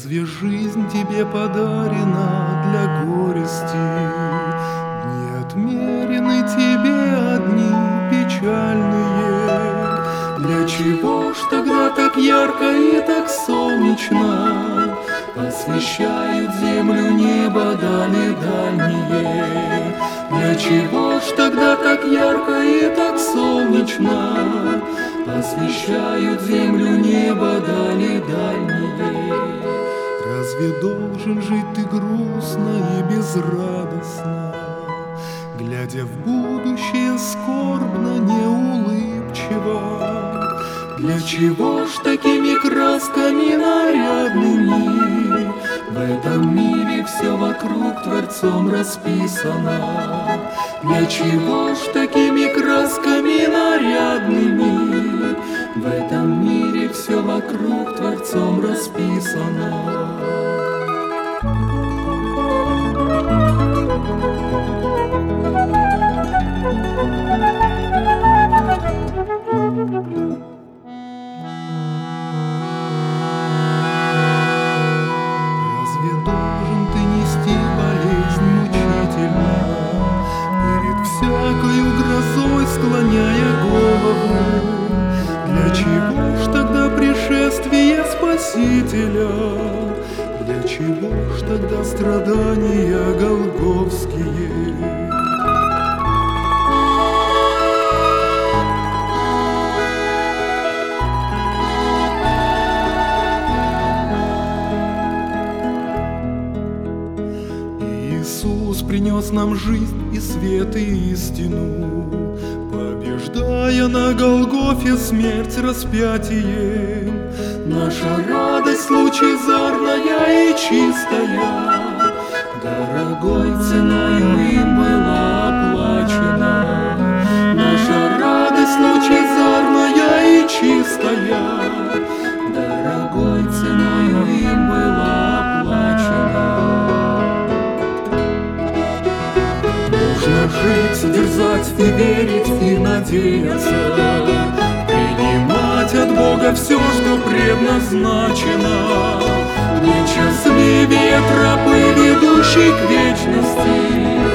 Разве жизнь тебе подарена для горести? Дни отмерены тебе одни печальные. Для чего ж тогда так ярко и так солнечно освещают землю, небо дали дальние? Для чего ж тогда так ярко и так солнечно освещают землю, небо дали дальние? Разве должен жить ты грустно и безрадостно, глядя в будущее скорбно, неулыбчиво? Для чего ж такими красками нарядными в этом мире все вокруг Творцом расписано? Для чего ж такими красками нарядными в этом мире все вокруг Творцом расписано? Склоняя голову, для чего ж тогда пришествие Спасителя? Для чего ж тогда страдания голгофские? Иисус принес нам жизнь и свет и истину, побеждая на Голгофе смерть распятием. Наша радость лучезарная и чистая дорогой ценою им была оплачена. Наша радость лучезарная и чистая дорогой ценою им была оплачена. Нужно жить, дерзать и верить и надеяться, принимать от Бога все, что предназначено. Несчастливее тропы, ведущей к вечности,